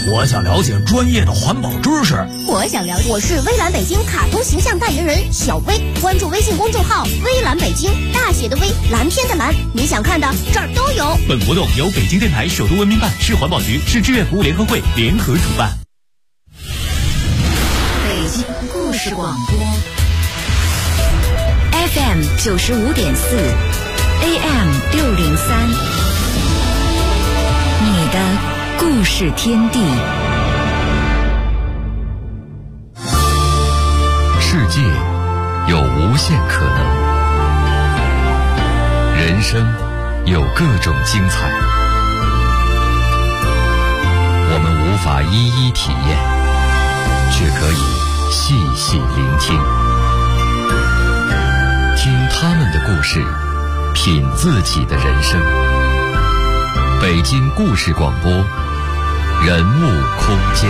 我想了解专业的环保知识。 我想了解。我是微蓝北京卡通形象代言人小薇，关注微信公众号微蓝北京，大写的微，蓝天的蓝，你想看的这儿都有。 本活动由北京电台首都文明办、市环保局、市志愿服务联合会联合主办。 北京故事广播 FM 95.4 AM 603，你的故事天地。 世界有无限可能，人生有各种精彩，我们无法一一体验，却可以细细聆听，听他们的故事，品自己的人生。北京故事广播，人物空间。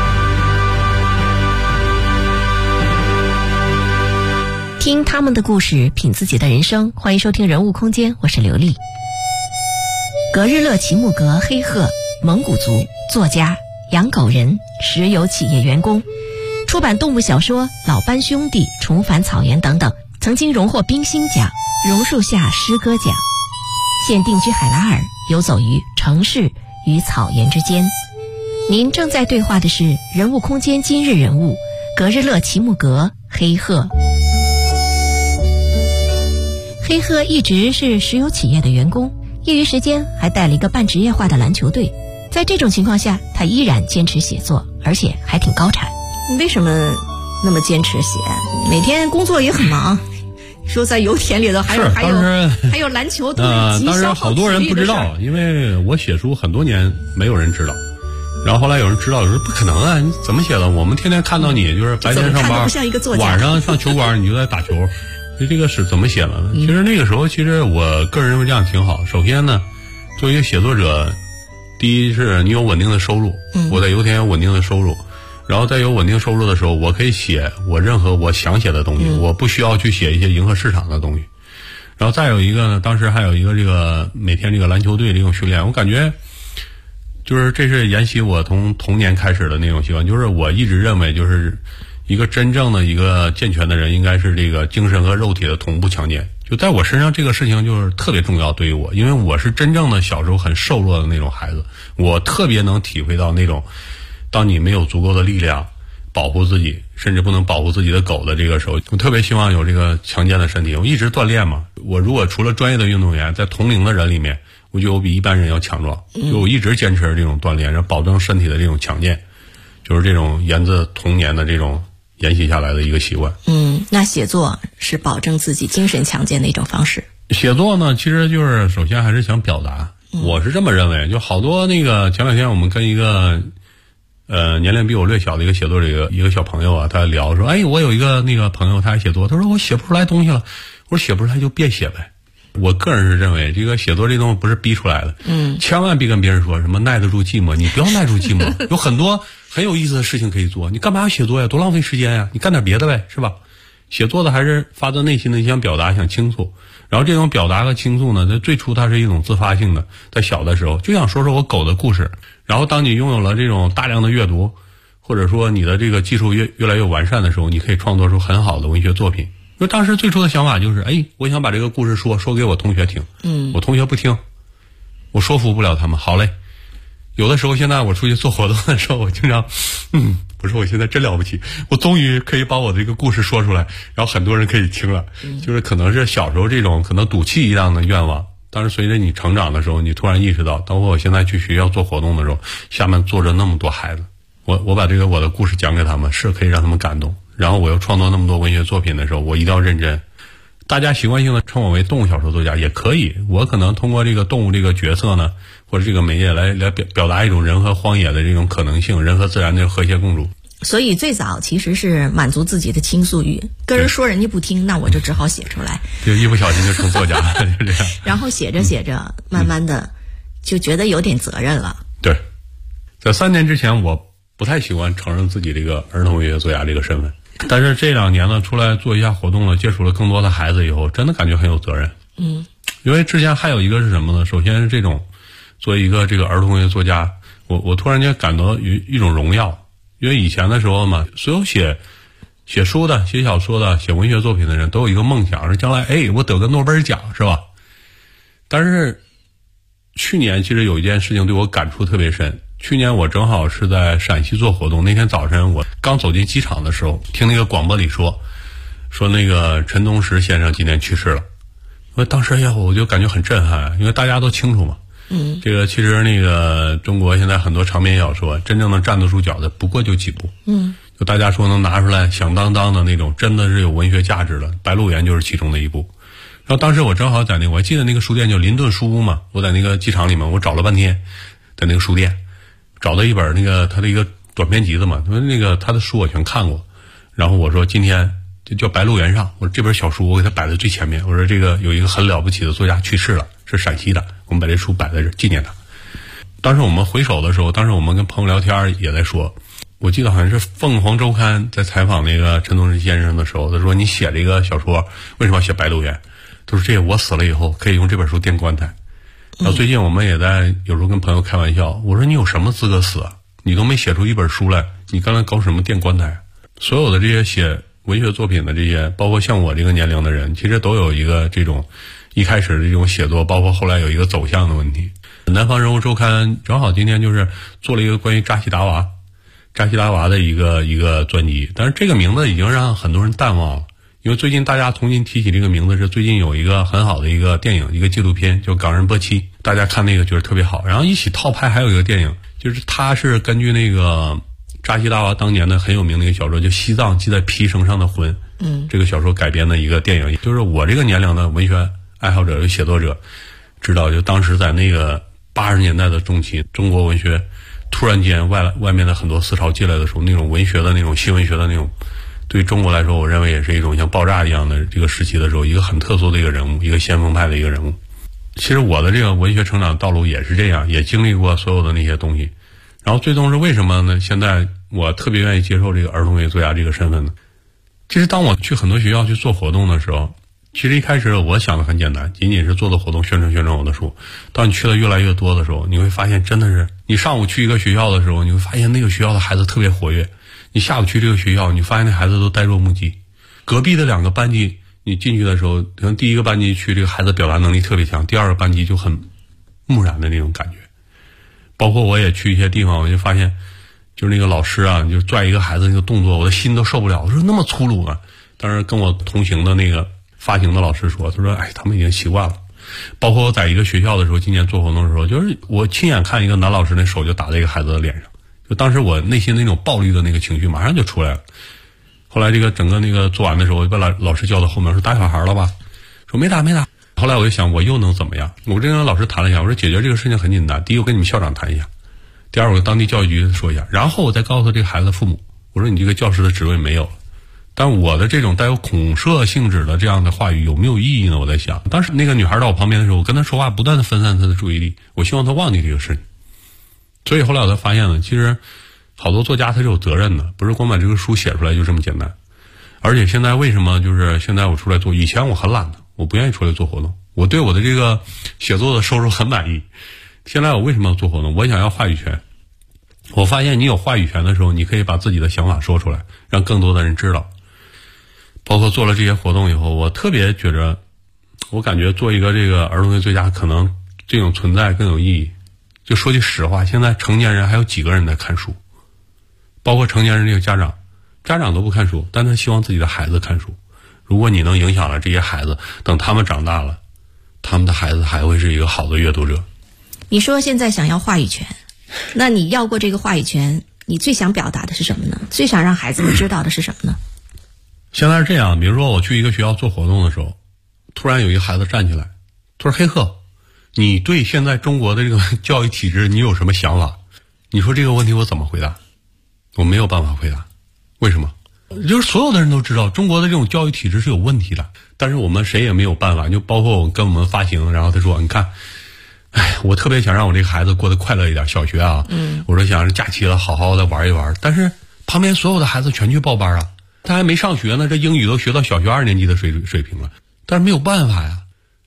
听他们的故事，品自己的人生。欢迎收听人物空间，我是刘丽。格日勒齐木格黑鹤，蒙古族作家、养狗人、石油企业员工，出版动物小说《老班兄弟》《重返草原》等等，曾经荣获冰心奖、榕树下诗歌奖。现定居海拉尔，游走于城市与草原之间。您正在对话的是人物空间今日人物格日勒齐木格黑鹤。黑鹤一直是石油企业的员工，业余时间还带了一个半职业化的篮球队。在这种情况下，他依然坚持写作，而且还挺高产。 你为什么那么坚持写？每天工作也很忙。说在油田里头还有篮球队， 当然好多人不知道，因为我写书很多年没有人知道，然后后来有人知道，有人说不可能啊，你怎么写的？我们天天看到你就是白天上班，晚上上球馆你就在打球。这个是怎么写的呢？其实那个时候，其实我个人认为这样挺好。首先呢，作为一个写作者，第一是你有稳定的收入，我在油田有稳定的收入，然后在有稳定收入的时候，我可以写我任何我想写的东西，我不需要去写一些迎合市场的东西。然后再有一个呢，当时还有一个这个每天这个篮球队这种训练，我感觉就是这是沿袭我从童年开始的那种习惯，就是我一直认为就是一个真正的一个健全的人应该是这个精神和肉体的同步强健。就在我身上这个事情就是特别重要对于我，因为我是真正的小时候很瘦弱的那种孩子，我特别能体会到那种当你没有足够的力量保护自己，甚至不能保护自己的狗的这个时候，我特别希望有这个强健的身体。我一直锻炼嘛，我如果除了专业的运动员，在同龄的人里面，我觉得我比一般人要强壮，就我一直坚持这种锻炼，然后保证身体的这种强健，就是这种源自童年的这种沿袭下来的一个习惯。 那写作是保证自己精神强健的一种方式。 写作呢，其实就是首先还是想表达，我是这么认为。就好多那个前两天我们跟一个年龄比我略小的一个写作者一个小朋友啊，他聊说，哎，我有一个那个朋友他还写作，他说我写不出来东西了。我说写不出来就别写呗。我个人是认为这个写作这东西不是逼出来的，千万别跟别人说什么耐得住寂寞，你不要耐住寂寞，有很多很有意思的事情可以做，你干嘛要写作呀？多浪费时间呀！你干点别的呗，是吧？写作的还是发自内心的想表达，想倾诉。然后这种表达和倾诉呢，在最初它是一种自发性的，在小的时候就想说说我狗的故事。然后当你拥有了这种大量的阅读，或者说你的这个技术越来越完善的时候，你可以创作出很好的文学作品。因为当时最初的想法就是，我想把这个故事说给我同学听，我同学不听，我说服不了他们，好嘞。有的时候现在我出去做活动的时候，我经常我说我现在真了不起，我终于可以把我这个故事说出来，然后很多人可以听了。就是可能是小时候这种可能赌气一样的愿望，但是随着你成长的时候，你突然意识到，当我现在去学校做活动的时候，下面坐着那么多孩子，我把这个我的故事讲给他们，是可以让他们感动。然后我又创作那么多文学作品的时候，我一定要认真。大家习惯性的称我为动物小说作家也可以，我可能通过这个动物这个角色呢，或者这个媒介来表达一种人和荒野的这种可能性，人和自然的和谐共处。 所以最早其实是满足自己的倾诉欲，跟人说人家不听，那我就只好写出来， 就一不小心就成作家了，就这样。 然后写着写着，慢慢的就觉得有点责任了。 对，在3年之前，我不太喜欢承认自己这个儿童文学作家这个身份，但是这2年呢，出来做一下活动了，接触了更多的孩子以后，真的感觉很有责任。因为之前还有一个是什么呢？首先是这种作为一个这个儿童文学作家， 我突然间感到有一种荣耀，因为以前的时候嘛，所有写书的、写小说的、写文学作品的人都有一个梦想，是将来我得个诺贝尔奖，是吧？但是去年其实有一件事情对我感触特别深。去年我正好是在陕西做活动，那天早晨我刚走进机场的时候，听那个广播里说那个陈东石先生今天去世了。当时我就感觉很震撼，因为大家都清楚嘛。这个其实那个中国现在很多长篇小说真正能站得住脚的不过就几部。就大家说能拿出来响当当的那种真的是有文学价值的，《白鹿原》就是其中的一部。然后当时我正好在我还记得那个书店叫林顿书屋嘛，我在那个机场里面我找了半天，在那个书店找到一本那个他的一个短篇集子嘛，那个他的书我全看过。然后我说今天就叫《白鹿原上》，我说这本小书我给他摆在最前面，我说这个有一个很了不起的作家去世了，是陕西的，我们把这书摆在这纪念他。当时我们回首的时候，当时我们跟朋友聊天也在说，我记得好像是凤凰周刊在采访那个陈东石先生的时候，他说你写这个小说为什么要写白鹿原？他说这我死了以后可以用这本书垫棺材。然后最近我们也在有时候跟朋友开玩笑，我说你有什么资格死啊？你都没写出一本书来，你刚才搞什么垫棺材？所有的这些写文学作品的这些，包括像我这个年龄的人，其实都有一个这种一开始的这种写作，包括后来有一个走向的问题。南方人物周刊正好今天就是做了一个关于扎西达娃的一个专辑，但是这个名字已经让很多人淡忘了。因为最近大家重新提起这个名字，是最近有一个很好的一个电影，一个纪录片叫《港人波妻》，大家看那个觉得特别好。然后一起套拍还有一个电影，就是它是根据那个扎西达娃当年的很有名的一个小说，就《西藏系在皮绳上的魂》，这个小说改编的一个电影。就是我这个年龄的文学爱好者、写作者知道，就当时在那个80年代的中期，中国文学突然间外面的很多思潮进来的时候，那种文学的那种新文学的那种，对中国来说我认为也是一种像爆炸一样的这个时期的时候，一个很特殊的一个人物，一个先锋派的一个人物。其实我的这个文学成长道路也是这样，也经历过所有的那些东西。然后最终是为什么呢？现在我特别愿意接受这个儿童文学作家这个身份呢？其实当我去很多学校去做活动的时候，其实一开始我想的很简单，仅仅是做活动宣传我的书。当你去的越来越多的时候，你会发现真的是，你上午去一个学校的时候，你会发现那个学校的孩子特别活跃，你下午去这个学校，你发现那孩子都呆若木鸡。隔壁的2个班级你进去的时候，可能第一个班级去这个孩子表达能力特别强，第2个班级就很木然的那种感觉。包括我也去一些地方，我就发现就是那个老师啊，就拽一个孩子那个动作，我的心都受不了，我说那么粗鲁啊。当时跟我同行的那个发行的老师说，他说他们已经习惯了。包括我在一个学校的时候，今年做活动的时候，就是我亲眼看一个男老师那手就打在一个孩子的脸上，就当时我内心那种暴力的那个情绪马上就出来了。后来这个整个那个做完的时候，我就把老师叫到后面说，打小孩了吧？说没打。后来我就想，我又能怎么样？我跟老师谈了一下，我说解决这个事情很简单，第一我跟你们校长谈一下，第二我跟当地教育局说一下，然后我再告诉这个孩子的父母，我说你这个教师的职位没有了。但我的这种带有恐吓性质的这样的话语有没有意义呢？我在想，当时那个女孩到我旁边的时候，我跟她说话不断的分散她的注意力，我希望她忘记这个事情。所以后来我才发现呢，其实好多作家他是有责任的，不是光把这个书写出来就这么简单。而且现在为什么就是现在我出来做，以前我很懒的，我不愿意出来做活动，我对我的这个写作的收入很满意。现在我为什么要做活动？我想要话语权。我发现你有话语权的时候，你可以把自己的想法说出来，让更多的人知道。包括做了这些活动以后，我特别觉着，我感觉做一个这个儿童文学作家，可能这种存在更有意义。就说句实话，现在成年人还有几个人在看书？包括成年人这个家长都不看书，但他希望自己的孩子看书。如果你能影响了这些孩子，等他们长大了，他们的孩子还会是一个好的阅读者。 你说现在想要话语权，那你要过这个话语权，你最想表达的是什么呢？最想让孩子们知道的是什么呢？ 现在是这样，比如说我去一个学校做活动的时候，突然有一个孩子站起来，他说黑鹤，你对现在中国的这个教育体制你有什么想法？你说这个问题我怎么回答？我没有办法回答。为什么？就是所有的人都知道中国的这种教育体制是有问题的，但是我们谁也没有办法。就包括我跟我们发行，然后他说你看，我特别想让我这个孩子过得快乐一点，小学啊，我说想假期了好好的玩一玩，但是旁边所有的孩子全去报班啊，他还没上学呢，这英语都学到小学2年级的水平了，但是没有办法呀。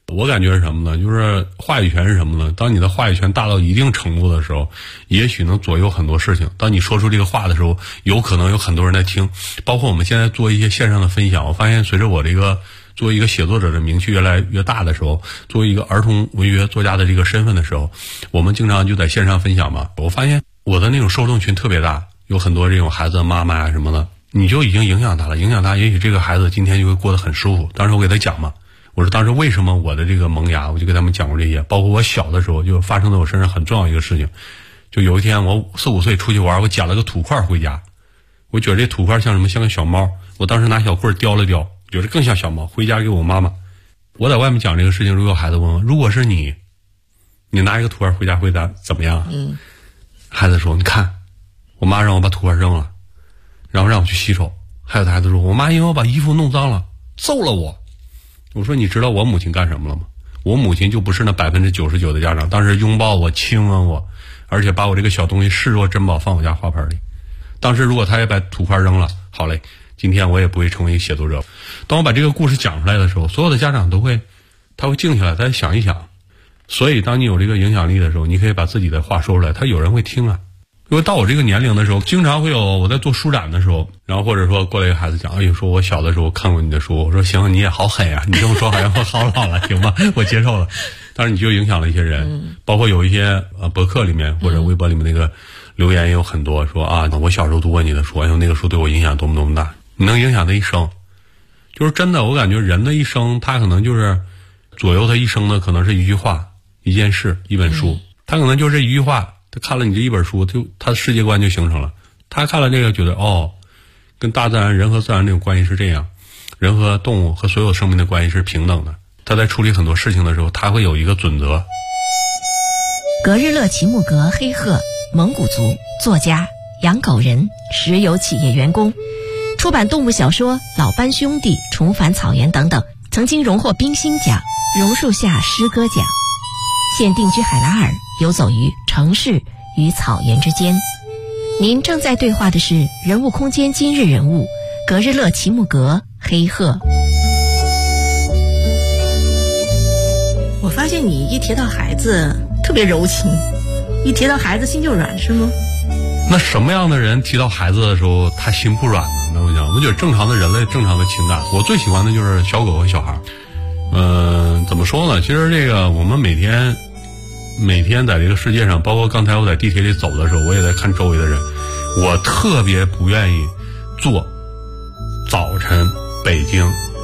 我感觉是什么呢？就是话语权是什么呢？当你的话语权大到一定程度的时候，也许能左右很多事情。当你说出这个话的时候，有可能有很多人在听。包括我们现在做一些线上的分享，我发现随着我这个作为一个写作者的名气越来越大的时候，作为一个儿童文学作家的这个身份的时候，我们经常就在线上分享嘛。我发现我的那种受众群特别大，有很多这种孩子的妈妈啊什么的，你就已经影响他了，影响他，也许这个孩子今天就会过得很舒服。当时我给他讲嘛，我说当时为什么我的这个萌芽，我就给他们讲过这些，包括我小的时候就发生在我身上很重要一个事情，就有一天我4、5岁出去玩，我捡了个土块回家，我觉得这土块像什么，像个小猫，我当时拿小棍叼了叼，觉得更像小猫，回家给我妈妈。我在外面讲这个事情，如果有孩子问我，如果是你拿一个土块回家会怎么样？孩子说，你看我妈让我把土块扔了，然后让我去洗手。还有的孩子说，我妈因为我把衣服弄脏了揍了我。我说你知道我母亲干什么了吗？我母亲就不是那99%的家长，当时拥抱我，亲吻我，而且把我这个小东西视若珍宝放我家花盆里。当时如果他也把土块扔了，好嘞，今天我也不会成为一个写作者。当我把这个故事讲出来的时候，所有的家长他会静下来，他想一想。所以当你有这个影响力的时候，你可以把自己的话说出来，他有人会听啊。因为到我这个年龄的时候，经常会有我在做书展的时候，然后或者说过来一个孩子讲，哎呦，说我小的时候看过你的书，我说行，你也好狠啊，你这么说好像我好老了，行吧，我接受了。当然你就影响了一些人，包括有一些博客里面或者微博里面那个留言也有很多说啊，我小时候读过你的书，哎呦，那个书对我影响多么多么大，你能影响他一生。就是真的，我感觉人的一生，他可能就是左右他一生的，可能是一句话、一件事、一本书，他可能就这一句话。他看了你这一本书，他的世界观就形成了。他看了这个，觉得跟大自然、人和自然这种关系是这样，人和动物和所有生命的关系是平等的。他在处理很多事情的时候，他会有一个准则。 格日勒齐木格黑鹤，蒙古族，作家，养狗人，石油企业员工，出版动物小说《老班兄弟》《重返草原》等等，曾经荣获冰心奖、榕树下诗歌奖。现定居海拉尔，游走于城市与草原之间。您正在对话的是人物空间今日人物格日勒齐木格黑鹤。 我发现你一提到孩子特别柔情，一提到孩子心就软，是吗？ 那什么样的人提到孩子的时候他心不软呢？那我讲，我觉得正常的人类正常的情感，我最喜欢的就是小狗和小孩。怎么说呢？其实这个我们每天在这个世界上，包括刚才我在地铁里走的时候，我也在看周围的人。我特别不愿意坐早晨北京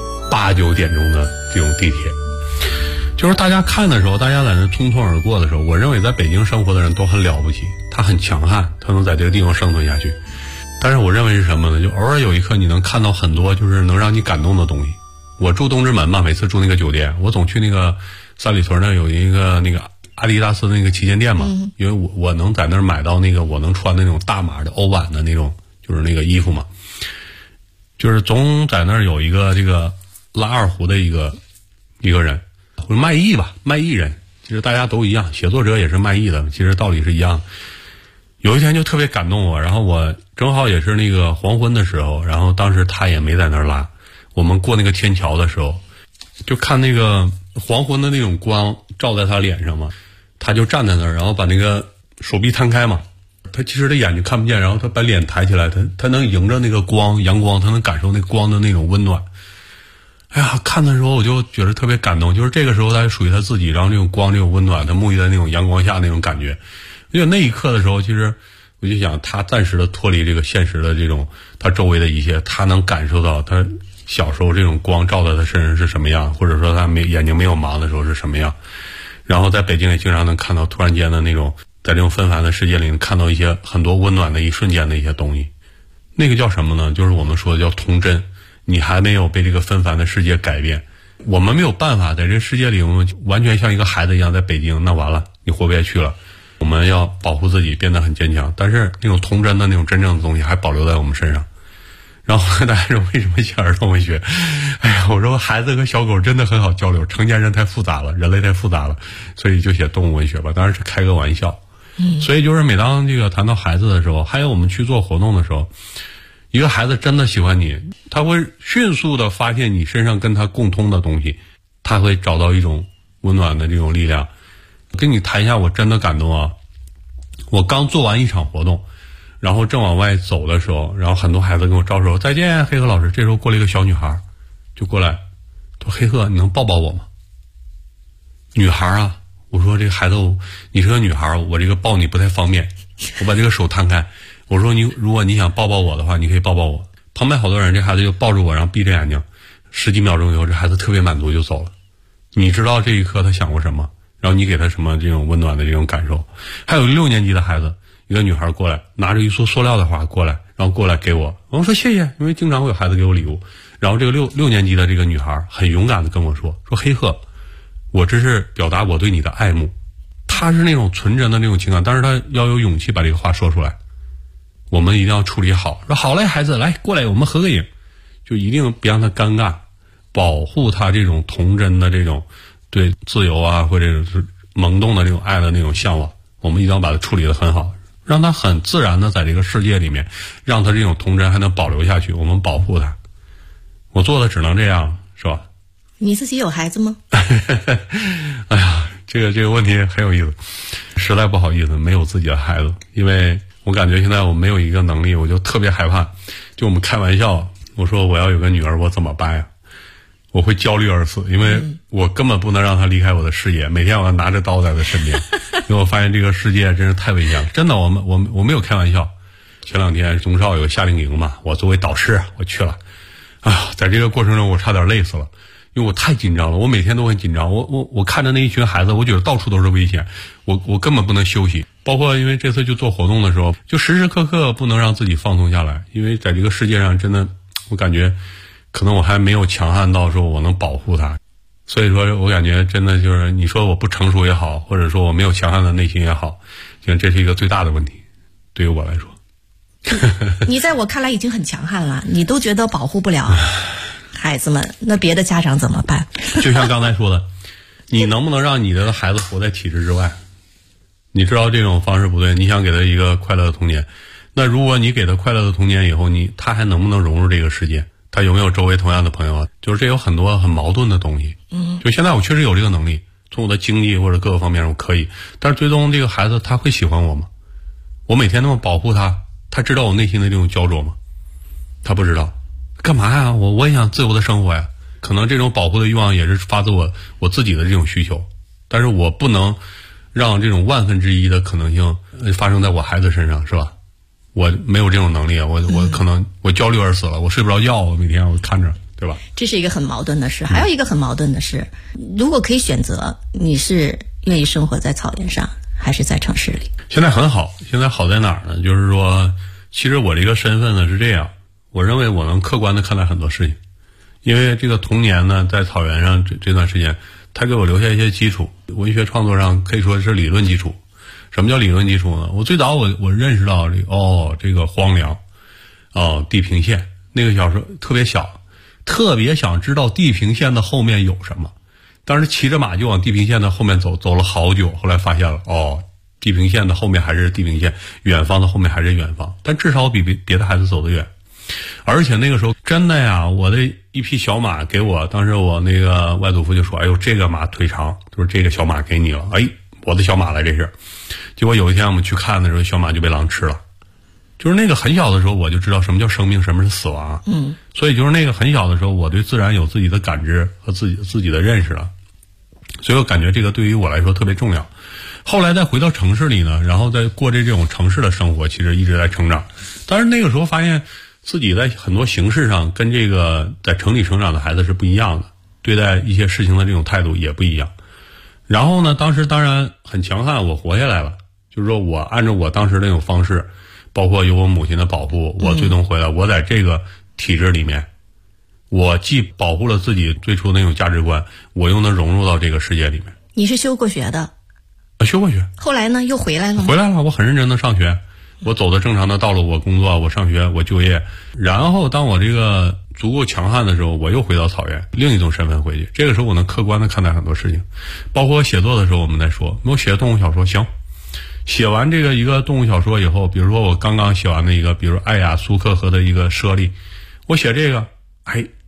8、9点钟的这种地铁。就是大家看的时候，大家在那匆匆而过的时候，我认为在北京生活的人都很了不起，他很强悍，他能在这个地方生存下去。但是我认为是什么呢？就偶尔有一刻你能看到很多就是能让你感动的东西。我住东直门嘛，每次住那个酒店，我总去那个三里屯那有一个那个阿迪达斯的那个旗舰店嘛，因为我能在那儿买到那个我能穿的那种大码的欧版的那种就是那个衣服嘛，就是总在那儿有一个这个拉二胡的一个人，或者卖艺吧，卖艺人，其实大家都一样，写作者也是卖艺的，其实道理是一样。有一天就特别感动我，然后我正好也是那个黄昏的时候，然后当时他也没在那儿拉，我们过那个天桥的时候，就看那个黄昏的那种光照在他脸上嘛，他就站在那儿，然后把那个手臂摊开嘛，他其实他眼睛看不见，然后他把脸抬起来，他能迎着那个光，阳光，他能感受那个光的那种温暖。哎呀，看的时候我就觉得特别感动，就是这个时候他属于他自己，然后这种光这种温暖，他沐浴在那种阳光下那种感觉。因为那一刻的时候，其实我就想他暂时的脱离这个现实的这种他周围的一切，他能感受到他小时候这种光照在他身上是什么样，或者说他眼睛没有盲的时候是什么样。然后在北京也经常能看到突然间的那种在这种纷繁的世界里能看到一些很多温暖的一瞬间的一些东西。那个叫什么呢？就是我们说的叫童真。你还没有被这个纷繁的世界改变，我们没有办法在这个世界里我们完全像一个孩子一样在北京，那完了你活不下去了。我们要保护自己，变得很坚强，但是那种童真的那种真正的东西还保留在我们身上。然后大家说为什么写儿童文学？哎呀，我说孩子和小狗真的很好交流，成年人太复杂了，人类太复杂了，所以就写动物文学吧，当然是开个玩笑。所以就是每当这个谈到孩子的时候，还有我们去做活动的时候，一个孩子真的喜欢你，他会迅速的发现你身上跟他共通的东西，他会找到一种温暖的这种力量。跟你谈一下，我真的感动啊！我刚做完一场活动，然后正往外走的时候，然后很多孩子跟我招手，再见，黑鹤老师。这时候过来一个小女孩，就过来，说黑鹤，你能抱抱我吗？女孩啊，我说这个孩子，你是个女孩，我这个抱你不太方便，我把这个手摊开，我说如果你想抱抱我的话，你可以抱抱我。旁边好多人，这孩子就抱着我，然后闭着眼睛，10几秒钟以后，这孩子特别满足就走了。你知道这一刻他想过什么？然后你给他什么这种温暖的这种感受？还有6年级的孩子，一个女孩过来，拿着一束塑料的花过来，然后过来给我说谢谢，因为经常会有孩子给我礼物。然后这个六年级的这个女孩很勇敢的跟我说黑鹤，我这是表达我对你的爱慕。她是那种纯真的那种情感，但是她要有勇气把这个话说出来。我们一定要处理好，说好嘞，孩子来过来，我们合个影，就一定别让他尴尬，保护他这种童真的这种对自由啊或者是萌动的这种爱的那种向往，我们一定要把它处理得很好，让他很自然的在这个世界里面，让他这种童真还能保留下去，我们保护他。我做的只能这样，是吧？ 你自己有孩子吗？ 哎呀，这个问题很有意思，实在不好意思，没有自己的孩子，因为我感觉现在我没有一个能力，我就特别害怕。就我们开玩笑，我说我要有个女儿，我怎么办呀？我会焦虑而死，因为我根本不能让她离开我的视野，每天我要拿着刀在她身边，因为我发现这个世界真是太危险了。真的，我没有开玩笑。前2天中少有个夏令营嘛，我作为导师我去了，在这个过程中我差点累死了。因为我太紧张了，我每天都很紧张。我看着那一群孩子，我觉得到处都是危险，我根本不能休息。包括因为这次就做活动的时候，就时时刻刻不能让自己放松下来。因为在这个世界上，真的，我感觉可能我还没有强悍到说我能保护他。所以说我感觉真的就是你说我不成熟也好，或者说我没有强悍的内心也好，这是一个最大的问题，对于我来说。 你在我看来已经很强悍了，你都觉得保护不了孩子们，那别的家长怎么办？ 就像刚才说的，你能不能让你的孩子活在体制之外？你知道这种方式不对，你想给他一个快乐的童年，那如果你给他快乐的童年以后，他还能不能融入这个世界？他有没有周围同样的朋友啊？就是这有很多很矛盾的东西。就现在我确实有这个能力，从我的经济或者各个方面我可以，但是最终这个孩子他会喜欢我吗？我每天那么保护他，他知道我内心的这种焦灼吗？他不知道。干嘛呀？我也想自由的生活呀。可能这种保护的欲望也是发自我自己的这种需求，但是我不能让这种1/1000的可能性发生在我孩子身上，是吧？我没有这种能力啊，我可能我焦虑而死了，我睡不着觉，我每天我看着，对吧？ 这是一个很矛盾的事。还有一个很矛盾的是，如果可以选择，你是愿意生活在草原上，还是在城市里？现在很好， 现在好在哪儿呢？就是说，其实我这个身份呢是这样。我认为我能客观的看待很多事情，因为这个童年呢，在草原上这段时间，它给我留下一些基础。文学创作上可以说是理论基础。什么叫理论基础呢？我最早我认识到这个荒凉，地平线。那个小时候特别小，特别想知道地平线的后面有什么。当时骑着马就往地平线的后面走了好久，后来发现了地平线的后面还是地平线，远方的后面还是远方，但至少我比别的孩子走得远。而且那个时候真的呀，我的一匹小马给我，当时我那个外祖父就说：“哎呦，这个马腿长，就是这个小马给你了。”哎，我的小马了，这是。结果有一天我们去看的时候，小马就被狼吃了。就是那个很小的时候，我就知道什么叫生命，什么是死亡。所以就是那个很小的时候，我对自然有自己的感知和自己的认识了。所以我感觉这个对于我来说特别重要。后来再回到城市里呢，然后再过这种城市的生活，其实一直在成长。但是那个时候发现自己在很多形式上跟这个在城里成长的孩子是不一样的，对待一些事情的这种态度也不一样。然后呢，当时当然很强悍，我活下来了，就是说我按照我当时那种方式，包括有我母亲的保护，我最终回来，我在这个体制里面，我既保护了自己最初那种价值观，我又能融入到这个世界里面。 你是修过学的？ 修过学。后来呢，又回来了吗？ 回来了，我很认真的上学。我走的正常的道路，我工作，我上学，我就业。然后当我这个足够强悍的时候，我又回到草原，另一种身份回去。这个时候我能客观的看待很多事情，包括写作的时候我们在说，我写动物小说，行，写完这个一个动物小说以后，比如说我刚刚写完的一个，比如艾雅苏克河的一个猞猁，我写这个，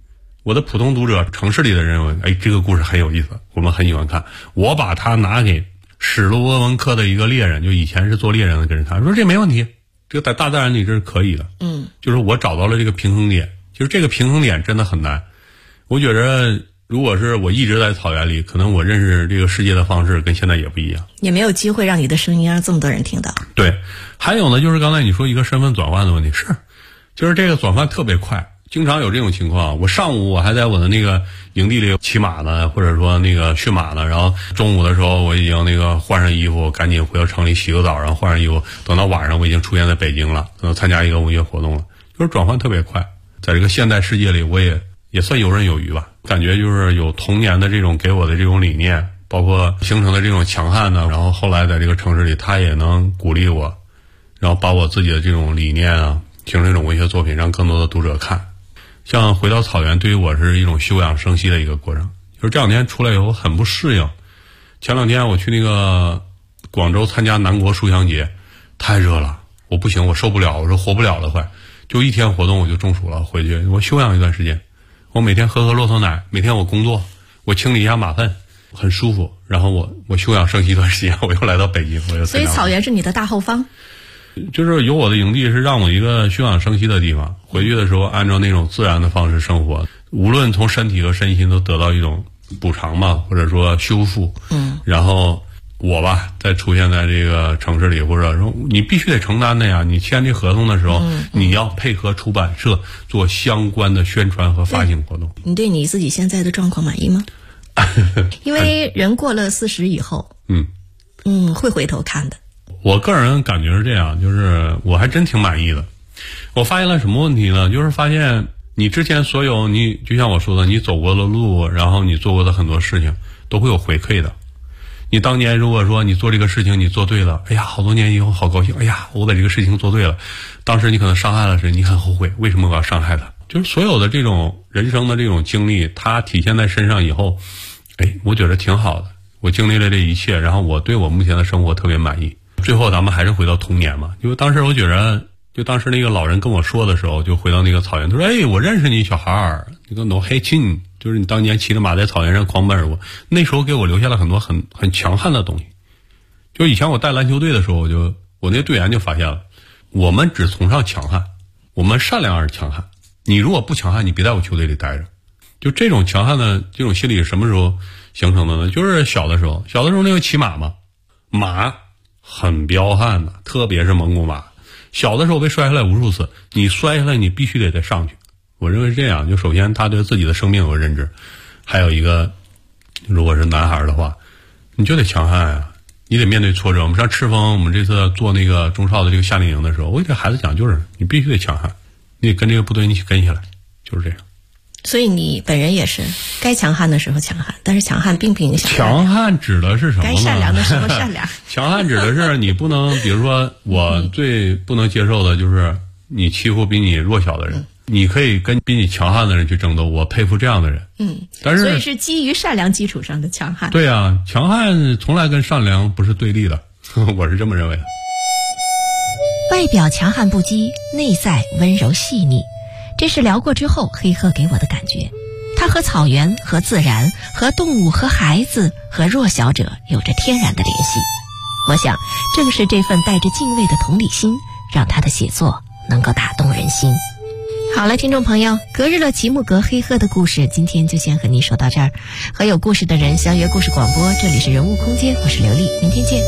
我的普通读者，城市里的人，这个故事很有意思，我们很喜欢看。我把它拿给史罗文文科的一个猎人，就以前是做猎人的，跟人谈说这没问题，这个在大自然里这是可以的。就是我找到了这个平衡点，就是这个平衡点真的很难。我觉着如果是我一直在草原里，可能我认识这个世界的方式跟现在也不一样， 也没有机会让你的声音让这么多人听到。 对，还有呢，就是刚才你说一个身份转换的问题，就是这个转换特别快。经常有这种情况，我上午我还在我的那个营地里骑马呢，或者说那个驯马呢，然后中午的时候我已经那个换上衣服，赶紧回到城里洗个澡，然后换上衣服，等到晚上我已经出现在北京了，参加一个文学活动了，就是转换特别快。在这个现代世界里，我也算游刃有余吧，感觉就是有童年的这种给我的这种理念，包括形成的这种强悍呢，然后后来在这个城市里，他也能鼓励我，然后把我自己的这种理念啊，形成一种文学作品，让更多的读者看。像回到草原对于我是一种休养生息的一个过程，就是这两天出来以后很不适应。前两天我去那个广州参加南国书香节，太热了，我不行，我受不了，我说活不了了快，就一天活动我就中暑了，回去我休养一段时间，我每天喝骆驼奶，每天我工作，我清理一下马粪，很舒服，然后我休养生息一段时间，我又来到北京， 所以草原是你的大后方。 就是有我的营地是让我一个休养生息的地方，回去的时候按照那种自然的方式生活，无论从身体和身心都得到一种补偿嘛，或者说修复。然后我吧再出现在这个城市里，或者说你必须得承担的呀，你签这合同的时候，你要配合出版社做相关的宣传和发行活动。 你对你自己现在的状况满意吗？因为人过了40以后，会回头看的。 我个人感觉是这样，就是我还真挺满意的。我发现了什么问题呢？就是发现你之前所有你就像我说的，你走过的路，然后你做过的很多事情都会有回馈的。你当年如果说你做这个事情你做对了，哎呀，好多年以后好高兴，哎呀，我把这个事情做对了。当时你可能伤害了谁，你很后悔，为什么我要伤害他？就是所有的这种人生的这种经历，它体现在身上以后，我觉得挺好的。我经历了这一切，然后我对我目前的生活特别满意。最后咱们还是回到童年嘛，因为当时我觉得，就当时那个老人跟我说的时候，就回到那个草原，他说：“我认识你小孩儿，那个老黑亲，就是你当年骑着马在草原上狂奔而过。”那时候给我留下了很多很强悍的东西。就以前我带篮球队的时候，我那队员就发现了，我们只崇尚强悍，我们善良而强悍。你如果不强悍，你别在我球队里待着。就这种强悍的这种心理什么时候形成的呢？就是小的时候那个骑马嘛，马很彪悍的，特别是蒙古马。小的时候被摔下来无数次，你摔下来你必须得再上去。我认为是这样，就首先他对自己的生命有认知，还有一个，如果是男孩的话，你就得强悍啊，你得面对挫折。我们上赤峰，我们这次做那个中少的这个夏令营的时候，我给孩子讲，就是你必须得强悍，你得跟这个部队一起跟下来，就是这样。 所以你本人也是该强悍的时候强悍，但是强悍并不影响强悍指的是什么呢？ 该善良的时候善良。 强悍指的是你不能，比如说我最不能接受的就是你欺负比你弱小的人，你可以跟比你强悍的人去争斗，我佩服这样的人。但是所以是基于善良基础上的强悍。 对啊，强悍从来跟善良不是对立的，我是这么认为的。 外表强悍不羁，内在温柔细腻，这是聊过之后黑鹤给我的感觉。他和草原、和自然、和动物、和孩子、和弱小者有着天然的联系。我想正是这份带着敬畏的同理心，让他的写作能够打动人心。好了，听众朋友，隔日乐齐木格黑鹤的故事今天就先和你说到这儿。和有故事的人相约故事广播，这里是人物空间，我是刘丽，明天见。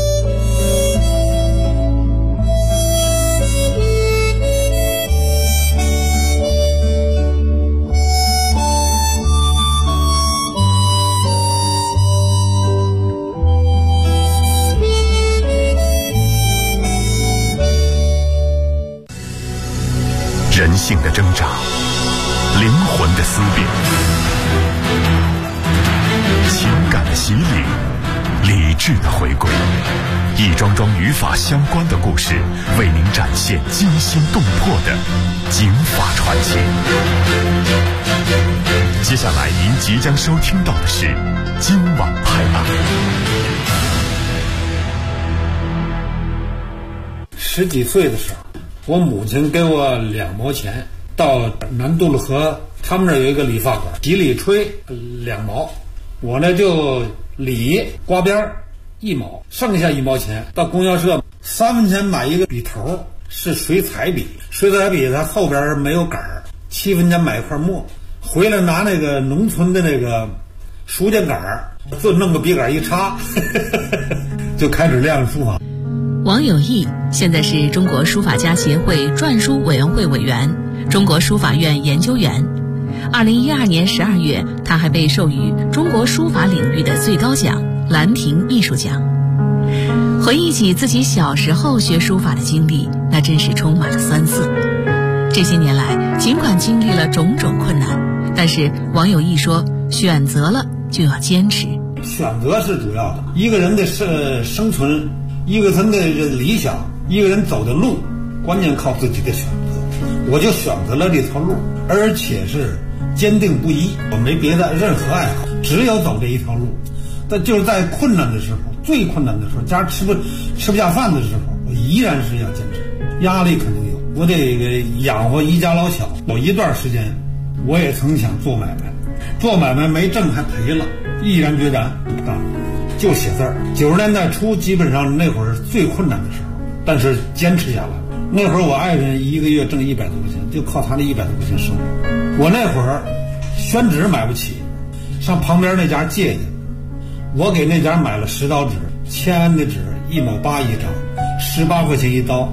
人性的挣扎，灵魂的思辨，情感的洗礼，理智的回归，一桩桩与法相关的故事，为您展现惊心动魄的警法传奇。接下来您即将收听到的是今晚拍案。 10几岁的时候，我母亲给我2毛钱，到南渡路河他们这有一个理发馆，几里吹2毛，我呢就理刮边1毛，剩下1毛钱到供销社3分钱买一个笔头，是水彩笔，水彩笔它后边没有杆儿，7分钱买一块墨，回来拿那个农村的那个书架杆儿，就弄个笔杆一插就开始练书法。 王有义现在是中国书法家协会篆书委员会委员，中国书法院研究员。2012年12月，他还被授予中国书法领域的最高奖兰亭艺术奖。回忆起自己小时候学书法的经历，那真是充满了酸涩。这些年来，尽管经历了种种困难，但是王有义说，选择了就要坚持。 选择是主要的，一个人的生存，一个人的理想，一个人走的路，关键靠自己的选择。我就选择了这条路，而且是坚定不移，我没别的任何爱好，只有走这一条路。但就是在困难的时候，最困难的时候，家吃不下饭的时候，我依然是要坚持。压力肯定有，我得养活一家老小。有一段时间，我也曾想做买卖，做买卖没挣还赔了，毅然决然不干了，就写字儿。90年代初，基本上那会儿是最困难的时候，但是坚持下来。那会儿我爱人一个月挣100多块钱，就靠他那100多块钱生活。我那会儿宣纸买不起，上旁边那家借去。我给那家买了10刀纸，签安的纸1毛8一张，18块钱一刀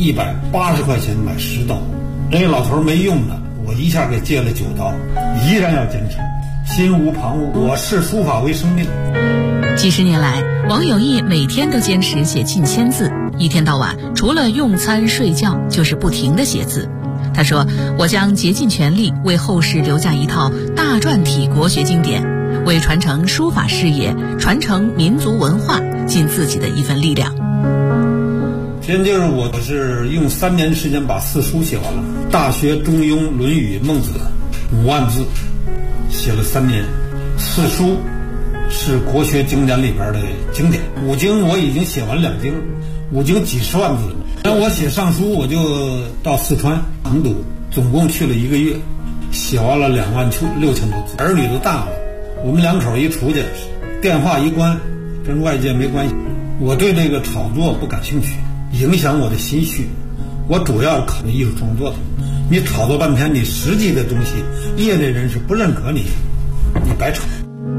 ，180块钱买10刀。人家老头没用的，我一下给借了9刀，依然要坚持，心无旁骛。我视书法为生命。 几十年来，王有义每天都坚持写近1000字，一天到晚除了用餐睡觉，就是不停地写字。他说：“我将竭尽全力为后世留下一套大篆体国学经典，为传承书法事业、传承民族文化尽自己的一份力量。” 现在就是我是用3年时间把4书写完了，《大学》《中庸》《论语》《孟子》5万字，写了3年。4书是国学经典里边的经典，5经我已经写完2经，5经几10万字。那我写上书，我就到四川成都，总共去了1个月，写完了26000多字。儿女都大了，我们2口一出去，电话一关，跟外界没关系。我对这个炒作不感兴趣，影响我的心绪。我主要考虑艺术创作的。你炒作半天，你实际的东西，业内人士不认可你，你白炒。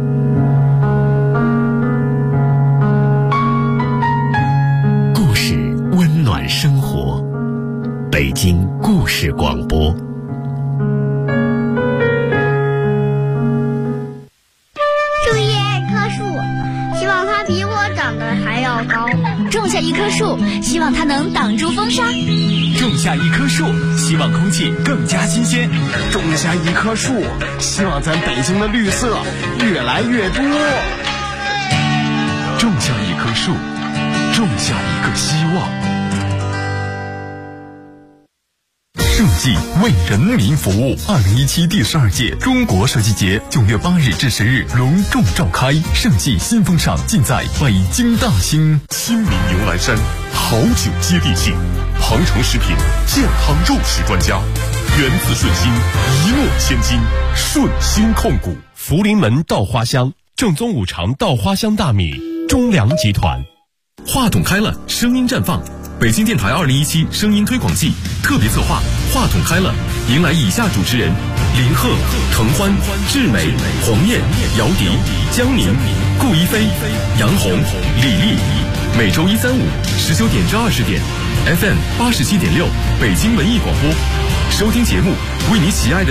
故事温暖生活，北京故事广播。 种1棵树，希望它比我长得还要高。种下1棵树，希望它能挡住风沙。 种下1棵树，希望空气更加新鲜。 种下1棵树，希望咱北京的绿色越来越多。 种下1棵树，种下一个希望。设计为人民服务。2017第12届中国设计节9月8日至10日隆重召开，设计新风尚尽在北京大兴。亲民牛栏山，好酒接地气。鹏程食品，健康肉食专家。源自顺心，一诺千金，顺心控股。 福临门稻花香，正宗5常稻花香大米，中粮集团。 话筒开了，声音绽放。北京电台2017声音推广季特别策划话筒开了，迎来以下主持人：林鹤、滕欢、志美、鸿雁、姚笛、江宁、顾一飞、杨红、李丽。每周1、3、5 19点至20点 ，FM 87.6北京文艺广播。收听节目，为你喜爱的